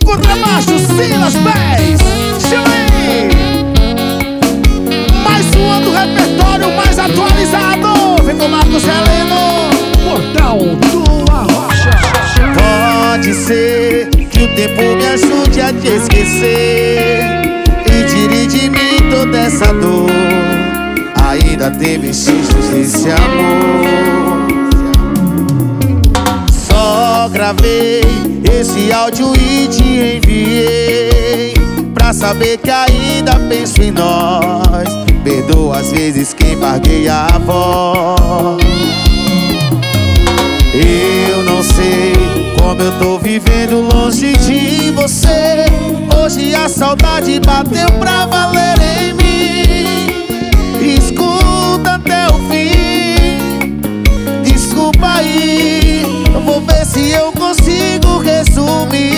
contrabaixo, Silas Pés, Chile. Mais uma do repertório mais atualizado. Vem com Marcos Heleno, Portal do Arrocha. Pode ser que o tempo me ajude a te esquecer e tire de mim toda essa dor. Ainda tem vestígios desse amor. Só gravei esse áudio e te enviei pra saber que ainda penso em nós. Perdoa as vezes que embarguei a voz. Eu não sei como eu tô vivendo longe de você. Hoje a saudade bateu pra valer em mim. Escuta até o fim. Desculpa aí, eu vou ver se eu consigo resumir.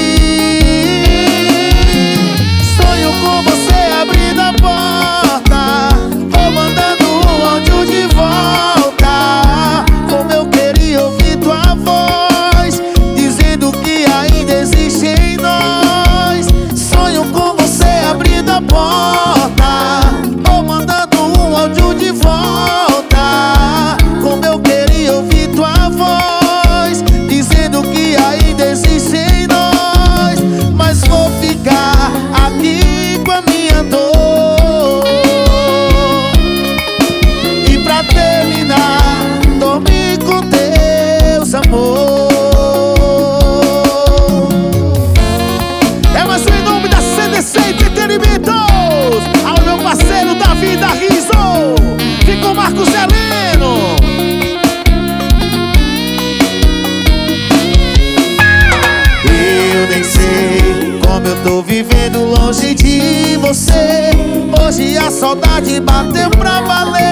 Sonho com você abrindo a porta ou mandando um áudio de volta. Como eu queria ouvir tua voz dizendo que ainda existe em nós. Sonho com você abrindo a porta ou mandando um áudio de volta. Como eu queria ouvir tua voz dizendo que ainda existe em nós. Mas vou ficar aqui com a minha dor. E pra terminar, dormir com Deus, amor. é mais um em nome da CDC Entretenimentos. Ao meu parceiro Davi da Riso. Vem com Marcos Heleno. Eu nem sei como eu tô vivendo longe de você. Hoje a saudade bateu pra valer